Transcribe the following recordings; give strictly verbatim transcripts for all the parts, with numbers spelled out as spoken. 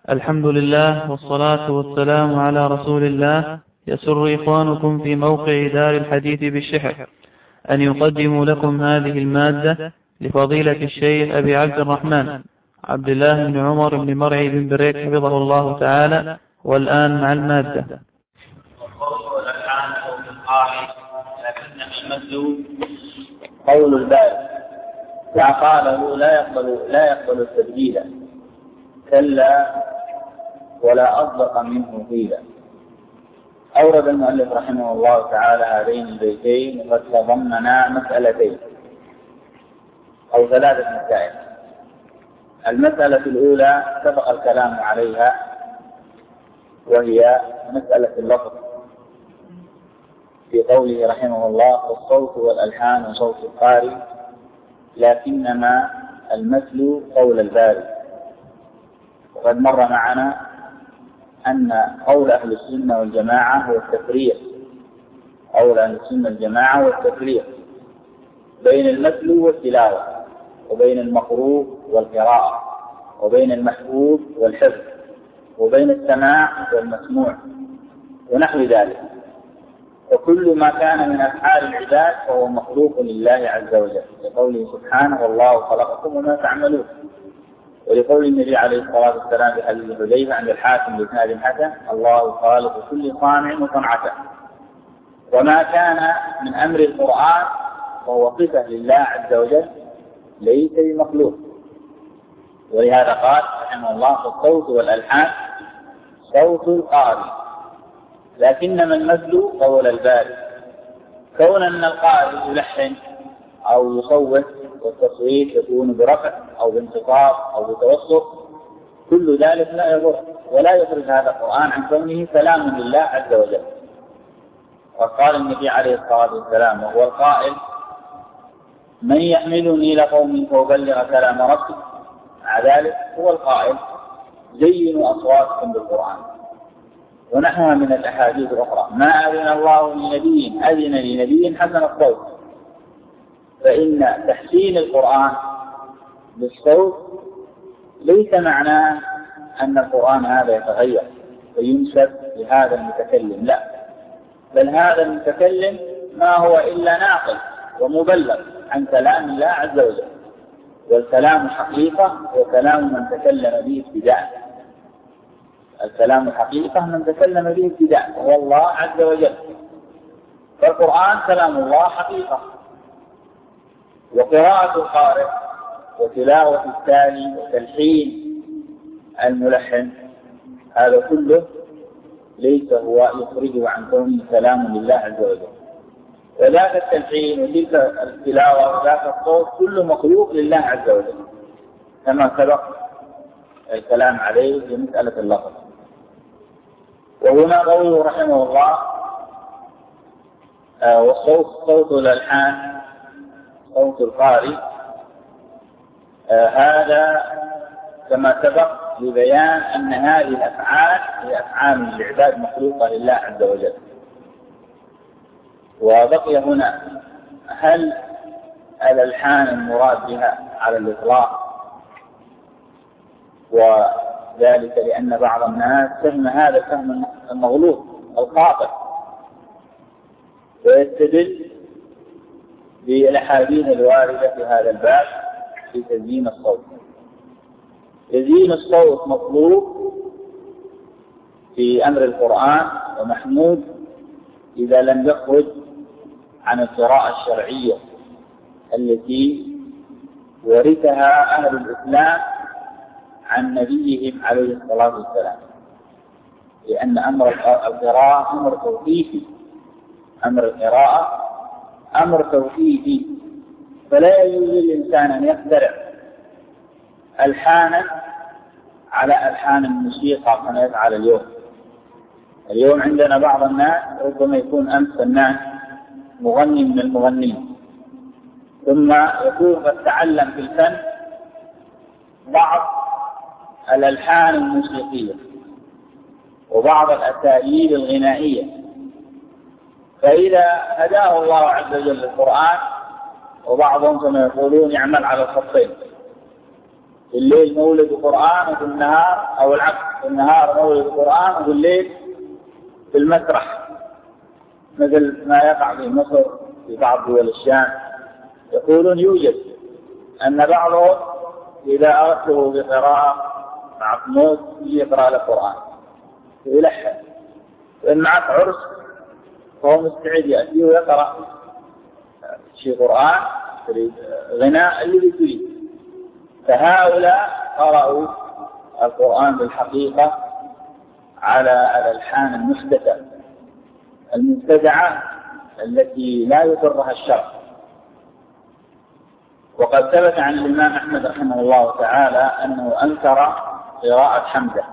الحمد لله والصلاة والسلام على رسول الله. يسر إخوانكم في موقع دار الحديث بالشحر أن يقدموا لكم هذه المادة لفضيلة الشيخ أبي عبد الرحمن عبد الله بن عمر بن مرعي بن بريك حفظه الله تعالى. والآن مع المادة. القول الآن أو في القاعد لكن المسلوب قول الباري لا قاله لا يقبل لا يقبل التبديل كلا ولا أصدق منه قيلا. أورد المؤلف رحمه الله تعالى هذين البيتين وقد تضمنا مسألتين أو ثلاثة مسائل. المسألة الأولى سبق الكلام عليها وهي مسألة اللفظ في قوله رحمه الله الصوت والألحان وصوت القارئ لكنما المثل قول الباري. وقد مر معنا أن قول أهل السنة والجماعة هو التفريق قول أهل السنة والجماعة هو التفريق بين المثل والتلاوة وبين المقروء والقراءة وبين المحفوظ والحفظ وبين السماع والمسموع ونحو ذلك. وكل ما كان من أفعال العباد فهو مخلوق لله عز وجل لقوله سبحانه والله خلقكم وما تعملون، ولقول النبي عليه الصلاة والسلام في حديث حذيفة عند الحاكم بإسناد حسن الله خالق كل صانع وصنعته. وما كان من أمر القرآن فهو صفة لله عز وجل ليس بمخلوق. ولهذا قال رحمه الله الصوت والألحان صوت القارئ لكنما المثل قول الباري. كون أن القارئ يلحن أو يصوت والتصويت يكون برفع أو بانخفاض أو بتوسط كل ذلك لا يضر ولا يخرج هذا القرآن عن كونه كلام لله عز وجل. وقال النبي عليه الصلاة والسلام وهو القائل من يحملني لقوم فأبلغ كلام ربي، مع ذلك هو القائل زينوا أصواتكم بالقرآن ونحوها من الأحاديث الأخرى ما أذن الله لنبي أذن لنبي حسن الصوت. فإن تحسين القرآن بالصوت ليس معناه أن القرآن هذا يتغير وينسب لهذا المتكلم، لا، بل هذا المتكلم ما هو إلا ناقل ومبلغ عن كلام الله عز وجل. والكلام حقيقة وكلام من تكلم به ابتداء. الكلام حقيقة من تكلم به ابتداء وهو الله عز وجل. فالقرآن كلام الله حقيقة. وقراءة القارئ وتلاوة التالي وتلحين الملحن هذا كله ليس هو يخرجه عن كونه كلام لله عز وجل. وذاك التلحين وتلك التلاوة وذاك الصوت كله مخلوق لله عز وجل كما سبق الكلام عليه في مسألة اللفظ. وهنا قوله رحمه الله آه والصوت صوت الألحان صوت القارئ آه هذا كما سبق لبيان أن هذه الأفعال هي أفعال العباد مخلوقة لله عز وجل. وبقي هنا هل الألحان المراد بها على الإطلاق؟ وذلك لأن بعض الناس فهم هذا الفهم المغلوط الخاطئ ويستدل بالأحاديث الواردة في هذا الباب في تزيين الصوت. تزيين الصوت مطلوب في أمر القرآن ومحمود إذا لم يخرج عن القراءة الشرعية التي ورثها أهل الإسلام عن نبيهم عليه الصلاة والسلام. لأن أمر القراءة أمر توقيفي أمر القراءة أمر توقيفي فلا يجوز للإنسان أن يخترع ألحانا على ألحان الموسيقى كما يفعل اليوم. اليوم عندنا بعض الناس ربما يكون أمس فنان مغني من المغنين ثم يكون قد تعلم في الفن بعض الألحان الموسيقية وبعض الأساليب الغنائية. فإذا هداه الله عز وجل للقرآن وبعضهم كما يقولون يعمل على الخطين في الليل مولد قرآن وفي النهار، أو العكس، في النهار مولد قرآن وفي الليل في المسرح، مثل ما يقع في مصر في بعض دول الشام. يقولون يوجد أن بعضهم إذا أردته بقراءة مع قنوت يقرأ القرآن ويلحن، وإن معك عرس فهو مستعد يأتي ويقرأ شيء قرآن غناء اللي تريد. فهؤلاء قرأوا القرآن بالحقيقة على الألحان المحدثة المبتدعة التي لا يقرها الشرع. وقد ثبت عن الإمام أحمد رحمه الله تعالى أنه أنكر قراءة حمزة،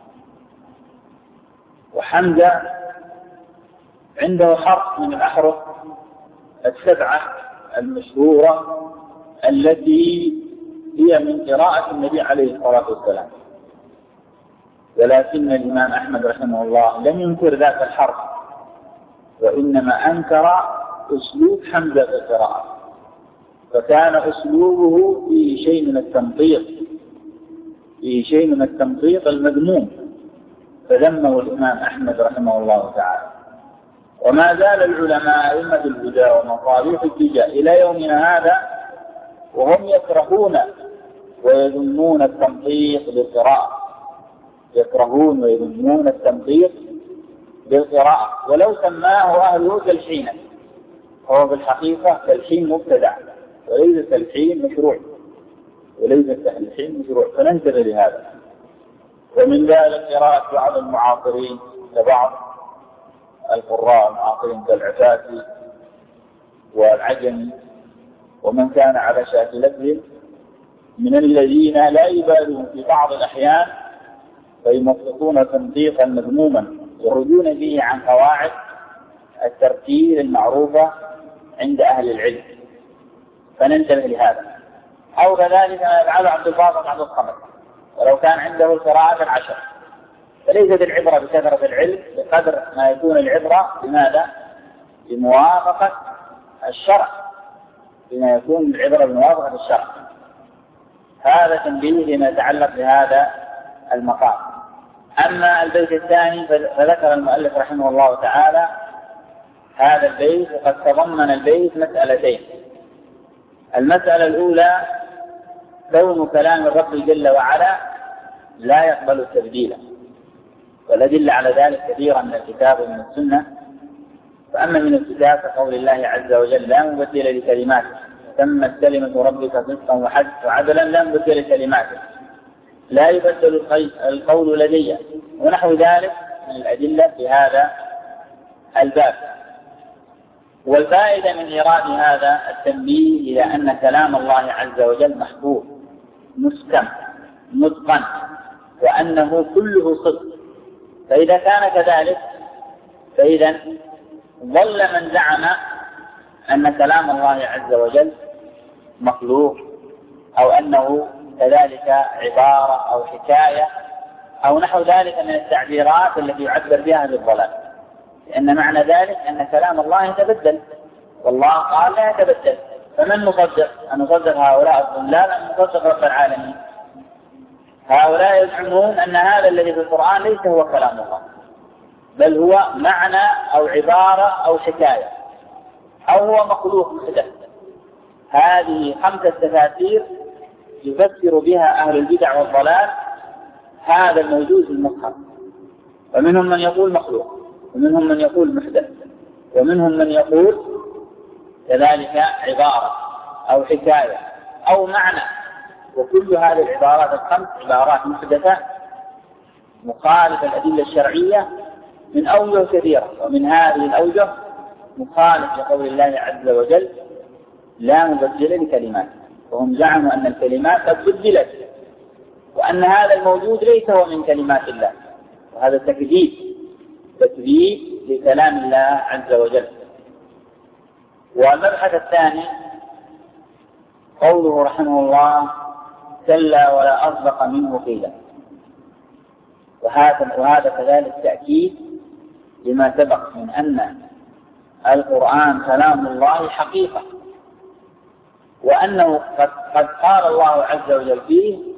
وحمزة عنده حرف من الأحرف السبعة المشهورة التي هي من قراءة النبي عليه الصلاة والسلام، ولكن الإمام أحمد رحمه الله لم ينكر ذاك الحرف، وإنما أنكر أسلوب حمزة في القراءة، فكان أسلوبه فيه شيء من التمطيط فيه شيء من التمطيط المذموم، فذمه الإمام أحمد رحمه الله تعالى. وما زال العلماء أئمة الهدى ومصابيح الدجى إلى يومنا هذا وهم يكرهون ويذمون التمطيط بالقراءة، يكرهون ويذمون التمطيط بالقراءة، ولو سماه أهله تلحينا، هو في الحقيقة تلحين مبتدع وليس تلحين مشروع، وليس تلحين مشروع، فننتبه لهذا. ومن ذلك قراءة بعض المعاصرين كبعض القراء المعاصرين كالعفاسي والعجمي ومن كان على شاكلتهم من الذين لا يبالون في بعض الأحيان فيمطلقون تمطيطا مذموما يخرجون به عن قواعد الترتيل المعروفة عند أهل العلم، فننتبه لهذا. أو كذلك ما يفعله عبد الباسط عبد الصمد، ولو كان عنده القراءات العشر، فليست العبرة بكثرة العلم بقدر ما يكون العبرة بماذا؟ بموافقة الشرع، بما يكون العبرة بموافقة الشرع. هذا تنبيه لما يتعلق بهذا المقام. أما البيت الثاني فذكر المؤلف رحمه الله تعالى هذا البيت، وقد تضمن البيت مسألتين. المسألة الأولى كون كلام الرب جل وعلا لا يقبل التبديل، والأدلة على ذلك كثيرا من الكتاب ومن السنة. فأما من الكتاب فقول الله عز وجل لا مبدل لكلماته، تمت كلمة ربك صدقا وعدلا لا مبدل لكلماته، لا يبدل القول لدي، ونحو ذلك من الأدلة في هذا الباب. والفائدة من إيراد هذا التنبيه إلى أن كلام الله عز وجل محفوظ مسكم متقن، وأنه كله صدق. فإذا كان كذلك فإذا ظل من زعم أن كلام الله عز وجل مخلوق، أو أنه كذلك عبارة أو حكاية أو نحو ذلك من التعبيرات التي يعبر بها بالضلال، لأن معنى ذلك أن كلام الله يتبدل، والله قال لا يتبدل. فمن نصدق؟ أن نصدق هؤلاء الضلال أم نصدق رب العالمين؟ هؤلاء يزعمون أن هذا الذي في القرآن ليس هو كلام الله، بل هو معنى أو عبارة أو حكاية أو هو مخلوق محدث. هذه خمسة تفاسير يفسر بها أهل البدع والضلال هذا الموجود في المصحف. ومنهم من يقول مخلوق، ومنهم من يقول محدث، ومنهم من يقول كذلك عبارة أو حكاية أو معنى. وكل هذه العبارات الخمس عبارات محدثة مخالفة الأدلة الشرعية من أوجه كثيرة، ومن هذه الأوجه مخالف لقول الله عز وجل لا مبدل لكلمات، وهم زعموا أن الكلمات قد بدلت، وأن هذا الموجود ليس هو من كلمات الله، وهذا تكذيب تكذيب لكلام الله عز وجل. والمبحث الثاني قوله رحمه الله كلا ولا أصدق منه قيلا، وهذا, وهذا كذلك تأكيد لما سبق من أن القرآن كلام الله حقيقة، وأنه قد, قد قال الله عز وجل فيه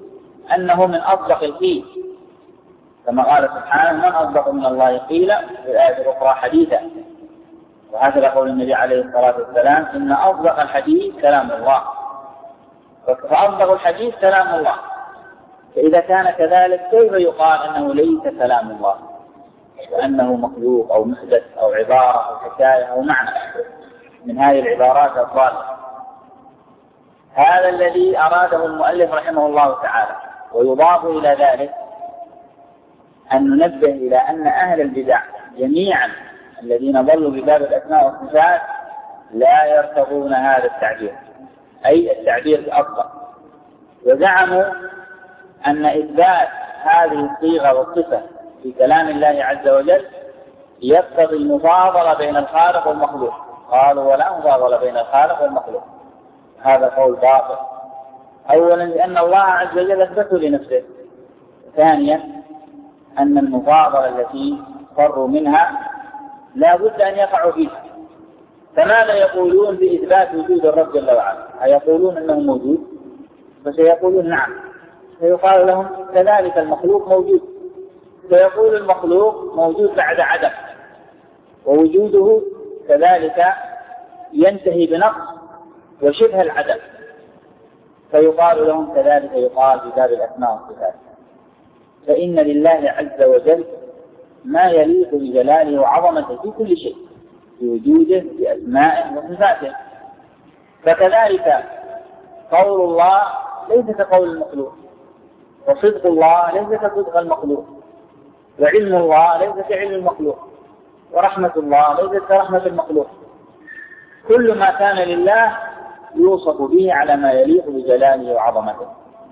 أنه من أصدق القيل، كما قال سبحانه: من أصدق من الله قيلا، في الآية الأخرى حديثا. وهكذا قول النبي عليه الصلاة والسلام: إن أصدق الحديث كلام الله. فأصدق الحديث كلام الله، فإذا كان كذلك كيف يقال أنه ليس كلام الله، وأنه مخلوق أو محدث أو عبارة أو حكاية أو معنى من هذه العبارات الضالة؟ هذا الذي أراده المؤلف رحمه الله تعالى. ويضاف إلى ذلك أن ننبه إلى أن أهل البدع جميعا الذين ضلوا بباب الأسماء والصفات لا يرتضون هذا التعبير، أي التعبير الأفضل، وزعموا أن إثبات هذه الصيغة والصفة في كلام الله عز وجل يقتضي المفاضلة بين الخالق والمخلوق. قالوا: ولا مفاضلة بين الخالق والمخلوق. هذا قول باطل، أولا لأن الله عز وجل أثبته لنفسه، ثانيا أن المفاضلة التي فروا منها لا بد أن يقعوا فيها. فماذا يقولون بإثبات وجود الرب جل وعلا؟ هيقولون أنه موجود، فسيقولون نعم، فيقال لهم كذلك المخلوق موجود، فيقول المخلوق موجود بعد عدم، ووجوده كذلك ينتهي بنقص وشبه العدم، فيقال لهم كذلك يقال في باب الأسماء والصفات. فإن لله عز وجل ما يليق بجلاله وعظمته في كل شيء، في وجوده، في أسمائه وصفاته. فكذلك قول الله ليس كقول المخلوق، وصدق الله ليس كصدق المخلوق، وعلم الله ليس كعلم المخلوق، ورحمة الله ليس كرحمة المخلوق. كل ما كان لله يوصف به على ما يليق بجلاله وعظمته.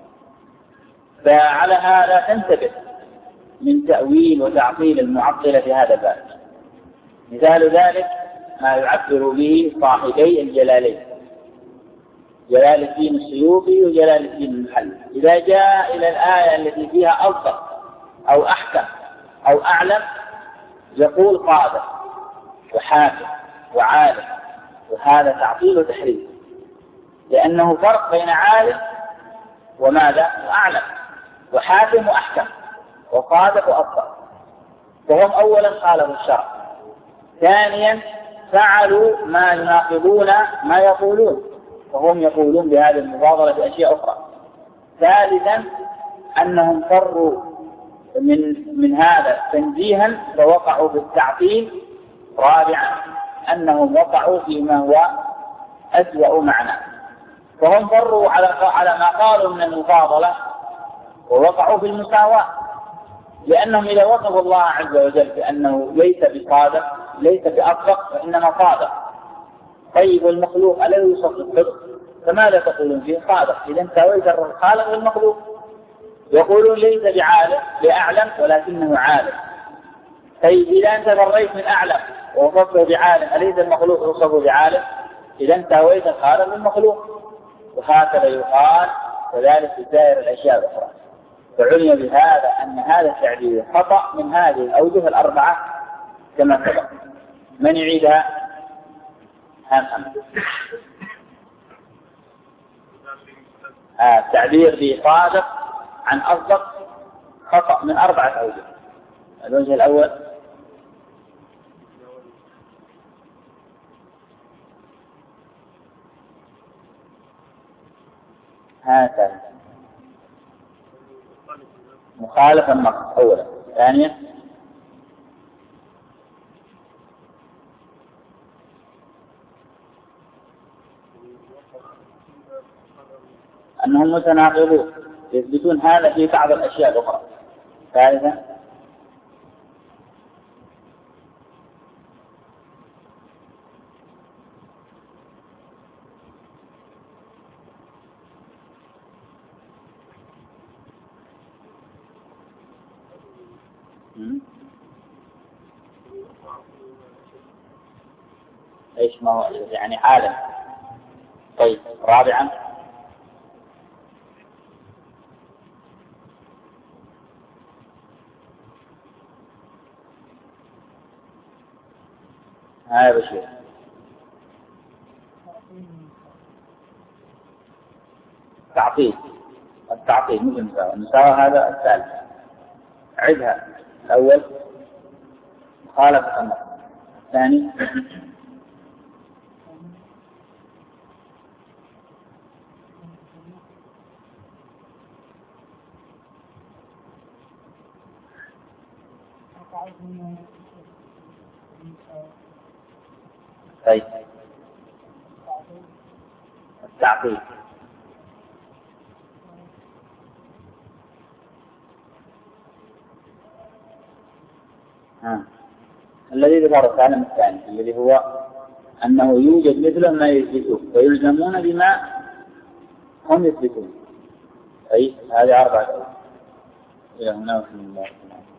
فعلى هذا تنتبه من تأويل وتعطيل المعطلة في هذا الباب. مثال ذلك ما يعبر به صاحبي الجلالين، جلال الدين السيوطي وجلال الدين المحلي. إذا جاء إلى الآية التي فيها أصدق أو أحكم أو أعلم يقول قادر وحاكم وعالم، وهذا تعطيل وتحريف، لأنه فرق بين عالم وماذا وأعلم، وحاكم وأحكم، وصادق وأصدق. فهم أولا خالفوا الشرع، ثانيا فعلوا ما يناقضون ما يقولون، وهم يقولون بهذه المفاضلة بأشياء أخرى. ثالثا أنهم فروا من من هذا تنزيها فوقعوا بالتعطيل. رابعا أنهم وقعوا فيما هو أسوأ معنى، فهم فروا على على ما قالوا من المفاضلة ووقعوا في المساواة، لأنهم إذا وصفوا الله عز وجل بأنه ليس بصادق ليس بأصدق وإنما صادق. طيب والمخلوق ألا يوصف بالصدق؟ فماذا تقولون فيه صادق؟ إذا ساويت الخالق والمخلوق. يقولون ليس بعالم بأعلم ولكنه عالم. طيب إذا أنت بريت من أعلم ووصفه بعالم، أليس المخلوق يوصفه بعالم؟ إذا ساويت الخالق والمخلوق. وهكذا يقال كذلك في سائر الأشياء الأخرى. فعلم بهذا أن هذا التعبير خطأ من هذه الأوجه الأربعة كما سبق. من يعيدها؟ هم هم. آه التعبير بصادق عن أصدق خطأ من أربعة أوجه. الوجه الأول هذا مخالف النص أولا. ثانيا أنهم متناقضون يثبتون هذا في بعض الأشياء الأخرى. ثالثا ايش ما هو يعني عالم. طيب رابعا هذا بشيء تعطيل. التعطيل مش المساواة. المساواة هذا الثالث. عدها. الأول مخالفة النص. الثاني طيب التعطيل. ها. الذي ذكره العالم الثاني الذي هو أنه يوجد مثل ما يثبتون ويلزمون بما هم يثبتون. أي هذه أربعة. إلى هنا وحمد الله.